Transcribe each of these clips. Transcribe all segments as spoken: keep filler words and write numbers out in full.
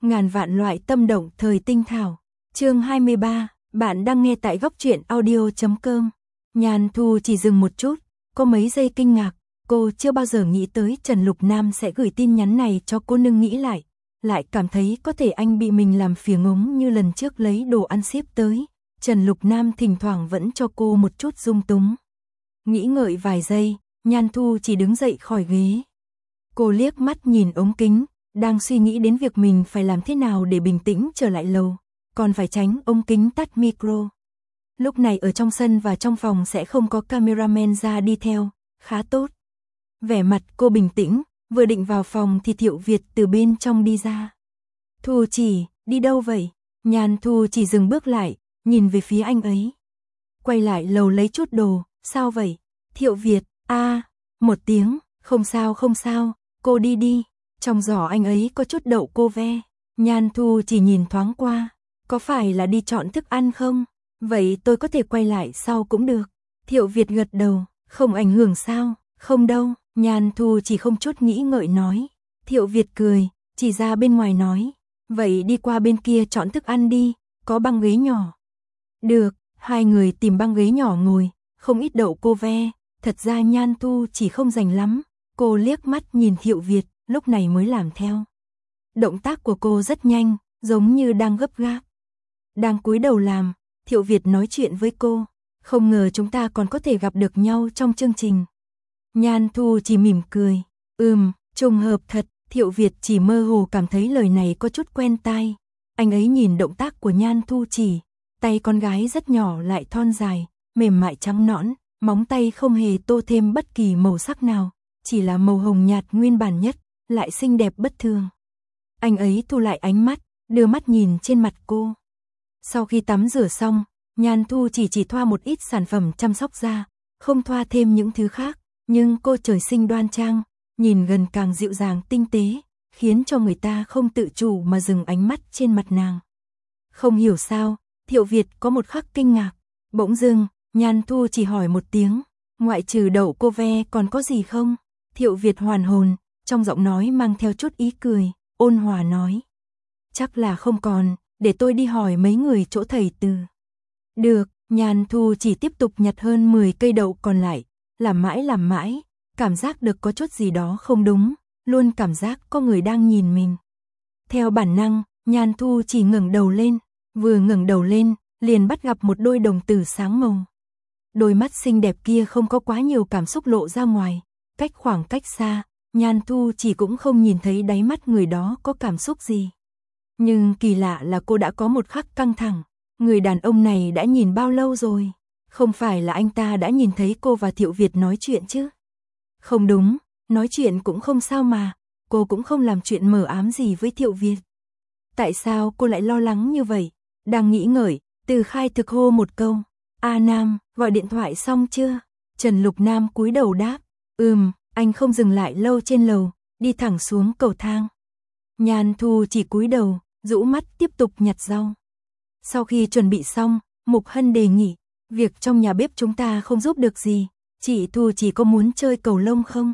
Ngàn vạn loại tâm động thời tinh thảo. Chương hai mươi ba, bạn đang nghe tại góc truyện audio chấm com. Nhan Thu chỉ dừng một chút, có mấy giây kinh ngạc, cô chưa bao giờ nghĩ tới Trần Lục Nam sẽ gửi tin nhắn này cho cô, nhưng nghĩ lại, lại cảm thấy có thể anh bị mình làm phiền ngống như lần trước lấy đồ ăn ship tới. Trần Lục Nam thỉnh thoảng vẫn cho cô một chút dung túng. Nghĩ ngợi vài giây, Nhan Thu chỉ đứng dậy khỏi ghế. Cô liếc mắt nhìn ống kính, đang suy nghĩ đến việc mình phải làm thế nào để bình tĩnh trở lại lầu, còn phải tránh ống kính tắt micro. Lúc này ở trong sân và trong phòng sẽ không có cameraman ra đi theo, khá tốt. Vẻ mặt cô bình tĩnh, vừa định vào phòng thì Thiệu Việt từ bên trong đi ra. Thu Chỉ, đi đâu vậy? Nhan Thu chỉ dừng bước lại, nhìn về phía anh ấy. Quay lại lầu lấy chút đồ, sao vậy? Thiệu Việt, a à, một tiếng, không sao không sao, cô đi đi. Trong giỏ anh ấy có chút đậu cô ve. Nhan Thu chỉ nhìn thoáng qua, có phải là đi chọn thức ăn không? Vậy tôi có thể quay lại sau cũng được. Thiệu Việt gật đầu, không ảnh hưởng sao? Không đâu. Nhan Thu chỉ không chút nghĩ ngợi nói. Thiệu Việt cười, chỉ ra bên ngoài nói, vậy đi qua bên kia chọn thức ăn đi, có băng ghế nhỏ. Được, hai người tìm băng ghế nhỏ ngồi, không ít đậu cô ve. Thật ra Nhan Thu chỉ không rành lắm, cô liếc mắt nhìn Thiệu Việt, lúc này mới làm theo. Động tác của cô rất nhanh, giống như đang gấp gáp. Đang cúi đầu làm, Thiệu Việt nói chuyện với cô, không ngờ chúng ta còn có thể gặp được nhau trong chương trình. Nhan Thu chỉ mỉm cười, ừm, trùng hợp thật. Thiệu Việt chỉ mơ hồ cảm thấy lời này có chút quen tai. Anh ấy nhìn động tác của Nhan Thu chỉ, tay con gái rất nhỏ lại thon dài, mềm mại trắng nõn, móng tay không hề tô thêm bất kỳ màu sắc nào, chỉ là màu hồng nhạt nguyên bản nhất, lại xinh đẹp bất thường. Anh ấy thu lại ánh mắt, đưa mắt nhìn trên mặt cô. Sau khi tắm rửa xong, Nhan Thu chỉ chỉ thoa một ít sản phẩm chăm sóc da, không thoa thêm những thứ khác, nhưng cô trời sinh đoan trang, nhìn gần càng dịu dàng tinh tế, khiến cho người ta không tự chủ mà dừng ánh mắt trên mặt nàng. Không hiểu sao, Thiệu Việt có một khắc kinh ngạc, bỗng dưng, Nhan Thu chỉ hỏi một tiếng, ngoại trừ đậu cô ve còn có gì không? Thiệu Việt hoàn hồn, trong giọng nói mang theo chút ý cười, ôn hòa nói. Chắc là không còn, để tôi đi hỏi mấy người chỗ thầy Từ. Được, Nhan Thu chỉ tiếp tục nhặt hơn mười cây đậu còn lại, làm mãi làm mãi, cảm giác được có chút gì đó không đúng, luôn cảm giác có người đang nhìn mình. Theo bản năng, Nhan Thu chỉ ngẩng đầu lên, vừa ngẩng đầu lên, liền bắt gặp một đôi đồng tử sáng màu. Đôi mắt xinh đẹp kia không có quá nhiều cảm xúc lộ ra ngoài, cách khoảng cách xa, Nhan Thu chỉ cũng không nhìn thấy đáy mắt người đó có cảm xúc gì. Nhưng kỳ lạ là cô đã có một khắc căng thẳng, người đàn ông này đã nhìn bao lâu rồi? Không phải là anh ta đã nhìn thấy cô và Thiệu Việt nói chuyện chứ? Không đúng, nói chuyện cũng không sao mà, cô cũng không làm chuyện mờ ám gì với Thiệu Việt. Tại sao cô lại lo lắng như vậy? Đang nghĩ ngợi, Từ Khai thực hô một câu, A Nam, gọi điện thoại xong chưa? Trần Lục Nam cúi đầu đáp, ừm, anh không dừng lại lâu trên lầu, đi thẳng xuống cầu thang. Nhan Thu chỉ cúi đầu, rũ mắt tiếp tục nhặt rau. Sau khi chuẩn bị xong, Mục Hân đề nghị, việc trong nhà bếp chúng ta không giúp được gì, chị Thu chỉ có muốn chơi cầu lông không?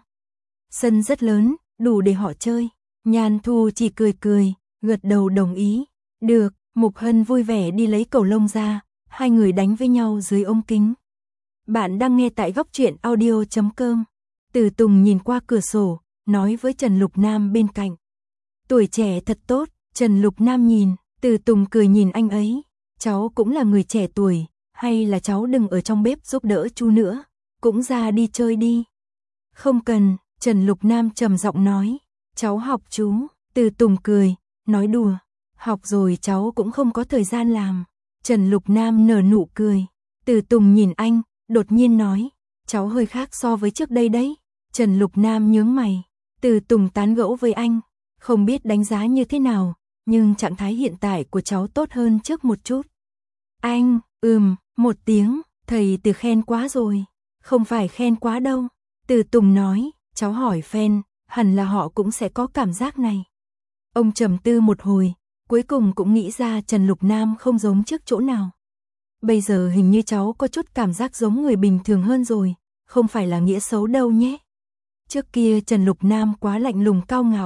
Sân rất lớn, đủ để họ chơi. Nhan Thu chỉ cười cười, gật đầu đồng ý. Được, Mục Hân vui vẻ đi lấy cầu lông ra, hai người đánh với nhau dưới ống kính. Bạn đang nghe tại góc truyện audio chấm com. Từ Tùng nhìn qua cửa sổ, nói với Trần Lục Nam bên cạnh. Tuổi trẻ thật tốt. Trần Lục Nam nhìn, Từ Tùng cười nhìn anh ấy. Cháu cũng là người trẻ tuổi, hay là cháu đừng ở trong bếp giúp đỡ chú nữa, cũng ra đi chơi đi. Không cần, Trần Lục Nam trầm giọng nói. Cháu học chú. Từ Tùng cười, nói đùa. Học rồi cháu cũng không có thời gian làm. Trần Lục Nam nở nụ cười. Từ Tùng nhìn anh, đột nhiên nói. Cháu hơi khác so với trước đây đấy. Trần Lục Nam nhướng mày. Từ Tùng tán gẫu với anh. Không biết đánh giá như thế nào, nhưng trạng thái hiện tại của cháu tốt hơn trước một chút. Anh, ừm, một tiếng, thầy Từ khen quá rồi. Không phải khen quá đâu. Từ Tùng nói, cháu hỏi fan, hẳn là họ cũng sẽ có cảm giác này. Ông trầm tư một hồi, cuối cùng cũng nghĩ ra Trần Lục Nam không giống trước chỗ nào. Bây giờ hình như cháu có chút cảm giác giống người bình thường hơn rồi, không phải là nghĩa xấu đâu nhé. Trước kia Trần Lục Nam quá lạnh lùng cao ngạo,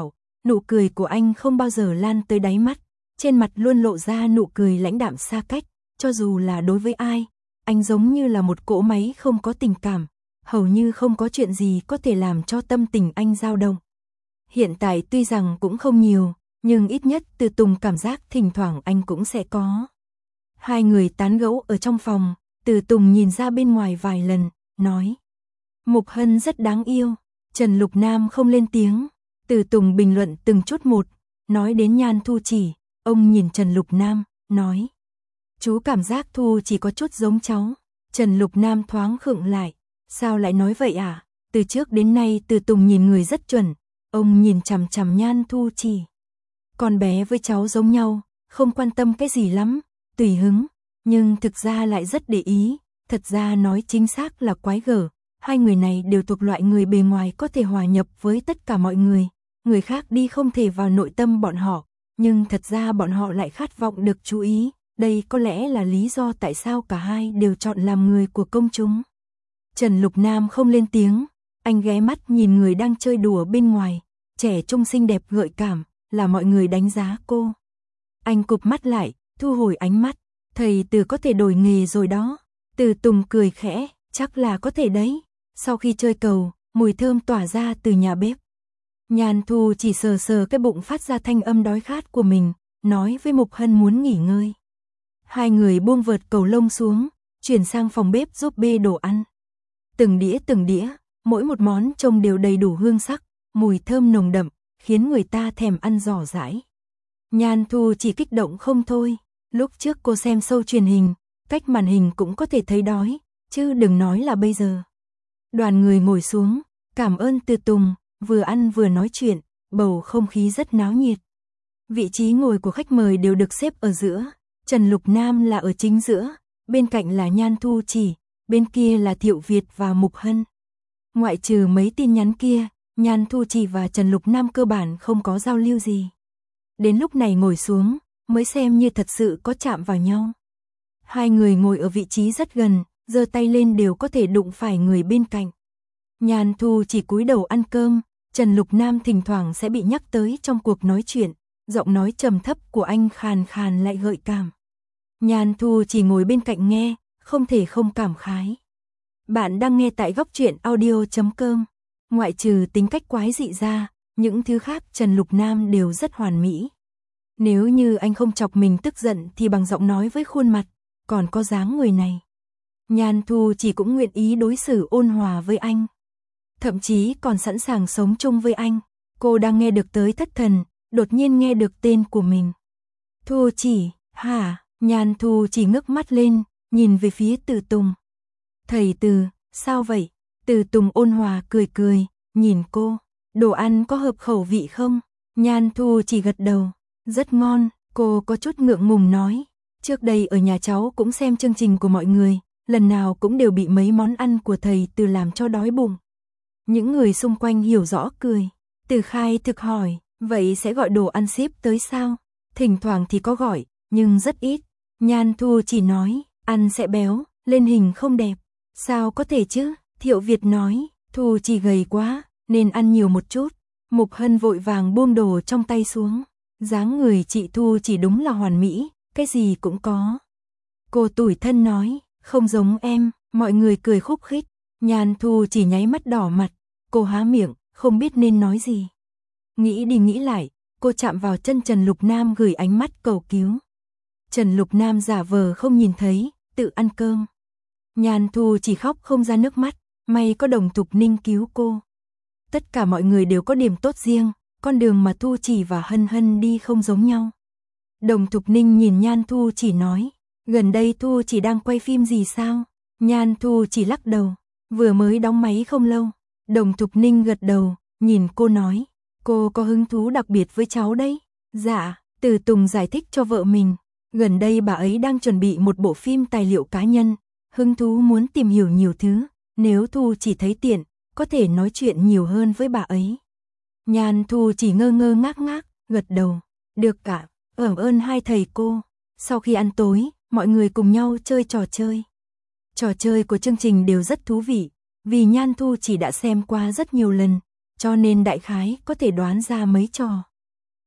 nụ cười của anh không bao giờ lan tới đáy mắt, trên mặt luôn lộ ra nụ cười lãnh đạm xa cách, cho dù là đối với ai, anh giống như là một cỗ máy không có tình cảm, hầu như không có chuyện gì có thể làm cho tâm tình anh dao động. Hiện tại tuy rằng cũng không nhiều, nhưng ít nhất Từ Tùng cảm giác thỉnh thoảng anh cũng sẽ có. Hai người tán gẫu ở trong phòng, Từ Tùng nhìn ra bên ngoài vài lần, nói. Mục Hân rất đáng yêu. Trần Lục Nam không lên tiếng. Từ Tùng bình luận từng chút một, nói đến Nhan Thu Chỉ, ông nhìn Trần Lục Nam, nói. Chú cảm giác Thu chỉ có chút giống cháu. Trần Lục Nam thoáng khựng lại. Sao lại nói vậy à? Từ trước đến nay Từ Tùng nhìn người rất chuẩn. Ông nhìn chằm chằm Nhan Thu Chỉ. Con bé với cháu giống nhau, không quan tâm cái gì lắm, tùy hứng, nhưng thực ra lại rất để ý, thật ra nói chính xác là quái gở. Hai người này đều thuộc loại người bề ngoài có thể hòa nhập với tất cả mọi người, người khác đi không thể vào nội tâm bọn họ, nhưng thật ra bọn họ lại khát vọng được chú ý, đây có lẽ là lý do tại sao cả hai đều chọn làm người của công chúng. Trần Lục Nam không lên tiếng, anh ghé mắt nhìn người đang chơi đùa bên ngoài, trẻ trung xinh đẹp gợi cảm, là mọi người đánh giá cô. Anh cụp mắt lại, thu hồi ánh mắt, thầy Từ có thể đổi nghề rồi đó. Từ Tùng cười khẽ, chắc là có thể đấy. Sau khi chơi cầu, mùi thơm tỏa ra từ nhà bếp. Nhan Thu chỉ sờ sờ cái bụng phát ra thanh âm đói khát của mình, nói với Mục Hân muốn nghỉ ngơi. Hai người buông vợt cầu lông xuống, chuyển sang phòng bếp giúp bê đồ ăn. Từng đĩa từng đĩa, mỗi một món trông đều đầy đủ hương sắc, mùi thơm nồng đậm, khiến người ta thèm ăn rỏ rãi. Nhan Thu chỉ kích động không thôi, lúc trước cô xem show truyền hình, cách màn hình cũng có thể thấy đói, chứ đừng nói là bây giờ. Đoàn người ngồi xuống, cảm ơn Từ Tùng, vừa ăn vừa nói chuyện, bầu không khí rất náo nhiệt. Vị trí ngồi của khách mời đều được xếp ở giữa, Trần Lục Nam là ở chính giữa, bên cạnh là Nhan Thu Chỉ, bên kia là Thiệu Việt và Mục Hân. Ngoại trừ mấy tin nhắn kia, Nhan Thu Chỉ và Trần Lục Nam cơ bản không có giao lưu gì. Đến lúc này ngồi xuống, mới xem như thật sự có chạm vào nhau. Hai người ngồi ở vị trí rất gần, giơ tay lên đều có thể đụng phải người bên cạnh. Nhan Thu chỉ cúi đầu ăn cơm, Trần Lục Nam thỉnh thoảng sẽ bị nhắc tới trong cuộc nói chuyện, giọng nói trầm thấp của anh khàn khàn lại gợi cảm. Nhan Thu chỉ ngồi bên cạnh nghe, không thể không cảm khái. Bạn đang nghe tại góc truyện audio chấm com. Ngoại trừ tính cách quái dị ra, những thứ khác Trần Lục Nam đều rất hoàn mỹ. Nếu như anh không chọc mình tức giận thì bằng giọng nói với khuôn mặt, còn có dáng người này. Nhan Thu chỉ cũng nguyện ý đối xử ôn hòa với anh. Thậm chí còn sẵn sàng sống chung với anh. Cô đang nghe được tới thất thần, đột nhiên nghe được tên của mình. Thu Chỉ, hả? Nhan Thu chỉ ngước mắt lên, nhìn về phía Từ Tùng. Thầy Từ, sao vậy? Từ Tùng ôn hòa cười cười, nhìn cô. Đồ ăn có hợp khẩu vị không? Nhan Thu chỉ gật đầu. Rất ngon, cô có chút ngượng ngùng nói. Trước đây ở nhà cháu cũng xem chương trình của mọi người, lần nào cũng đều bị mấy món ăn của thầy Từ làm cho đói bụng. Những người xung quanh hiểu rõ cười. Từ Khai thực hỏi, vậy sẽ gọi đồ ăn ship tới sao? Thỉnh thoảng thì có gọi, nhưng rất ít. Nhan Thu chỉ nói, ăn sẽ béo, lên hình không đẹp. Sao có thể chứ? Thiệu Việt nói, Thu chỉ gầy quá, nên ăn nhiều một chút. Mục Hân vội vàng buông đồ trong tay xuống. Dáng người chị Thu chỉ đúng là hoàn mỹ, cái gì cũng có. Cô tủi thân nói, không giống em, mọi người cười khúc khích. Nhan Thu chỉ nháy mắt đỏ mặt, cô há miệng, không biết nên nói gì. Nghĩ đi nghĩ lại, cô chạm vào chân Trần Lục Nam gửi ánh mắt cầu cứu. Trần Lục Nam giả vờ không nhìn thấy, tự ăn cơm. Nhan Thu chỉ khóc không ra nước mắt, may có Đồng Thục Ninh cứu cô. Tất cả mọi người đều có điểm tốt riêng, con đường mà Thu Chỉ và Hân Hân đi không giống nhau. Đồng Thục Ninh nhìn Nhan Thu chỉ nói, gần đây Thu Chỉ đang quay phim gì sao? Nhan Thu chỉ lắc đầu, vừa mới đóng máy không lâu. Đồng Thục Ninh gật đầu, nhìn cô nói, cô có hứng thú đặc biệt với cháu đấy. Dạ, Từ Tùng giải thích cho vợ mình, gần đây bà ấy đang chuẩn bị một bộ phim tài liệu cá nhân, hứng thú muốn tìm hiểu nhiều thứ, nếu Thu Chỉ thấy tiện, có thể nói chuyện nhiều hơn với bà ấy. Nhan Thu chỉ ngơ ngơ ngác ngác, gật đầu, được cả, ởm ơn hai thầy cô. Sau khi ăn tối, mọi người cùng nhau chơi trò chơi. Trò chơi của chương trình đều rất thú vị, vì Nhan Thu chỉ đã xem qua rất nhiều lần, cho nên đại khái có thể đoán ra mấy trò.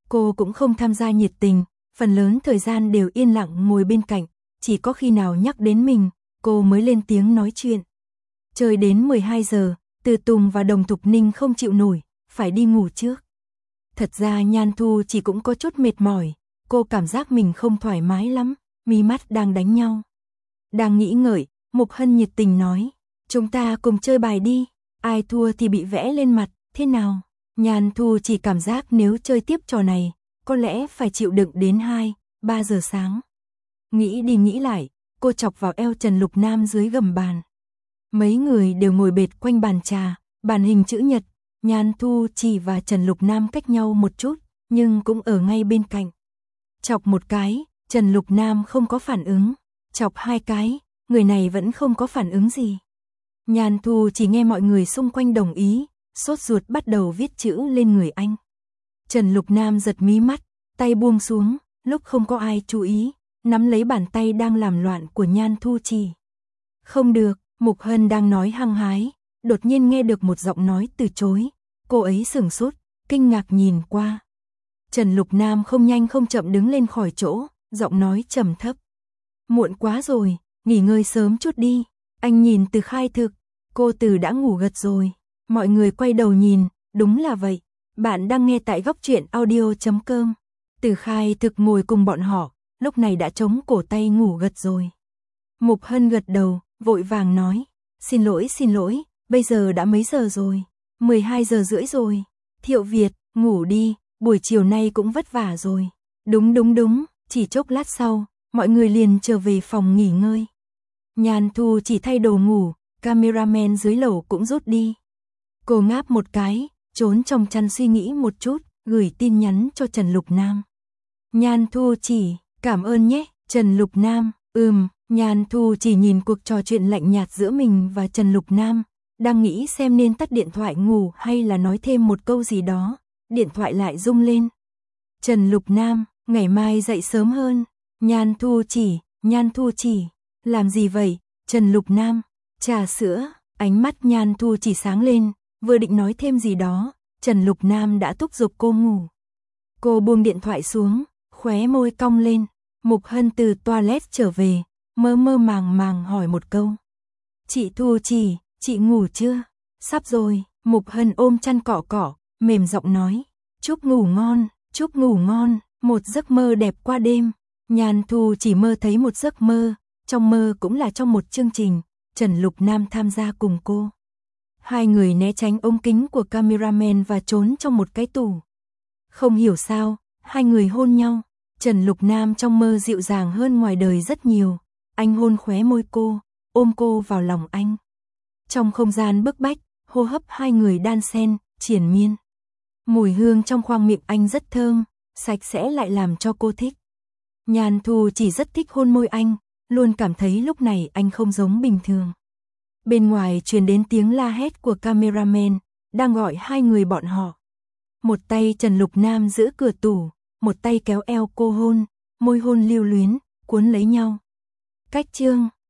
Cô cũng không tham gia nhiệt tình, phần lớn thời gian đều yên lặng ngồi bên cạnh, chỉ có khi nào nhắc đến mình, cô mới lên tiếng nói chuyện. Chơi đến mười hai giờ, Từ Tùng và Đồng Thục Ninh không chịu nổi, phải đi ngủ trước. Thật ra Nhan Thu chỉ cũng có chút mệt mỏi, cô cảm giác mình không thoải mái lắm, mí mắt đang đánh nhau. Đang nghĩ ngợi, Mục Hân nhiệt tình nói, chúng ta cùng chơi bài đi, ai thua thì bị vẽ lên mặt, thế nào? Nhan Thu chỉ cảm giác nếu chơi tiếp trò này, có lẽ phải chịu đựng đến hai, ba giờ sáng. Nghĩ đi nghĩ lại, cô chọc vào eo Trần Lục Nam dưới gầm bàn. Mấy người đều ngồi bệt quanh bàn trà, bàn hình chữ nhật, Nhan Thu chỉ và Trần Lục Nam cách nhau một chút, nhưng cũng ở ngay bên cạnh. Chọc một cái, Trần Lục Nam không có phản ứng, chọc hai cái, người này vẫn không có phản ứng gì. Nhan Thu chỉ nghe mọi người xung quanh đồng ý, sốt ruột bắt đầu viết chữ lên người anh. Trần Lục Nam giật mí mắt, tay buông xuống, lúc không có ai chú ý, nắm lấy bàn tay đang làm loạn của Nhan Thu chỉ. Không được, Mục Hân đang nói hăng hái, đột nhiên nghe được một giọng nói từ chối, cô ấy sửng sốt, kinh ngạc nhìn qua. Trần Lục Nam không nhanh không chậm đứng lên khỏi chỗ, giọng nói trầm thấp. Muộn quá rồi, nghỉ ngơi sớm chút đi. Anh nhìn Từ Khai Thực, cô Từ đã ngủ gật rồi. Mọi người quay đầu nhìn, đúng là vậy. Bạn đang nghe tại góc truyện audio chấm com. Từ Khai Thực ngồi cùng bọn họ, lúc này đã chống cổ tay ngủ gật rồi. Mục Hân gật đầu, vội vàng nói, xin lỗi xin lỗi, bây giờ đã mấy giờ rồi? mười hai giờ rưỡi rồi. Thiệu Việt, ngủ đi, buổi chiều nay cũng vất vả rồi. Đúng đúng đúng, chỉ chốc lát sau, mọi người liền trở về phòng nghỉ ngơi. Nhan Thu chỉ thay đồ ngủ, cameraman dưới lầu cũng rút đi. Cô ngáp một cái, trốn trong chăn suy nghĩ một chút, gửi tin nhắn cho Trần Lục Nam. Nhan Thu chỉ, cảm ơn nhé, Trần Lục Nam, ừm, Nhan Thu chỉ nhìn cuộc trò chuyện lạnh nhạt giữa mình và Trần Lục Nam, đang nghĩ xem nên tắt điện thoại ngủ hay là nói thêm một câu gì đó, điện thoại lại rung lên. Trần Lục Nam, ngày mai dậy sớm hơn. Nhan Thu chỉ, Nhan Thu chỉ, làm gì vậy? Trần Lục Nam, trà sữa, ánh mắt Nhan Thu chỉ sáng lên, vừa định nói thêm gì đó, Trần Lục Nam đã thúc giục cô ngủ. Cô buông điện thoại xuống, khóe môi cong lên, Mục Hân từ toilet trở về, mơ mơ màng màng hỏi một câu. Chị Thu chỉ, chị ngủ chưa? Sắp rồi, Mục Hân ôm chăn cọ cọ, mềm giọng nói, chúc ngủ ngon, chúc ngủ ngon, một giấc mơ đẹp qua đêm. Nhan Thu chỉ mơ thấy một giấc mơ, trong mơ cũng là trong một chương trình, Trần Lục Nam tham gia cùng cô. Hai người né tránh ống kính của cameraman và trốn trong một cái tủ. Không hiểu sao, hai người hôn nhau, Trần Lục Nam trong mơ dịu dàng hơn ngoài đời rất nhiều, anh hôn khóe môi cô, ôm cô vào lòng anh. Trong không gian bức bách, hô hấp hai người đan xen, triền miên. Mùi hương trong khoang miệng anh rất thơm, sạch sẽ lại làm cho cô thích. Nhan Thu chỉ rất thích hôn môi anh, luôn cảm thấy lúc này anh không giống bình thường. Bên ngoài truyền đến tiếng la hét của cameraman, đang gọi hai người bọn họ. Một tay Trần Lục Nam giữ cửa tủ, một tay kéo eo cô hôn, môi hôn lưu luyến, cuốn lấy nhau. Cách chương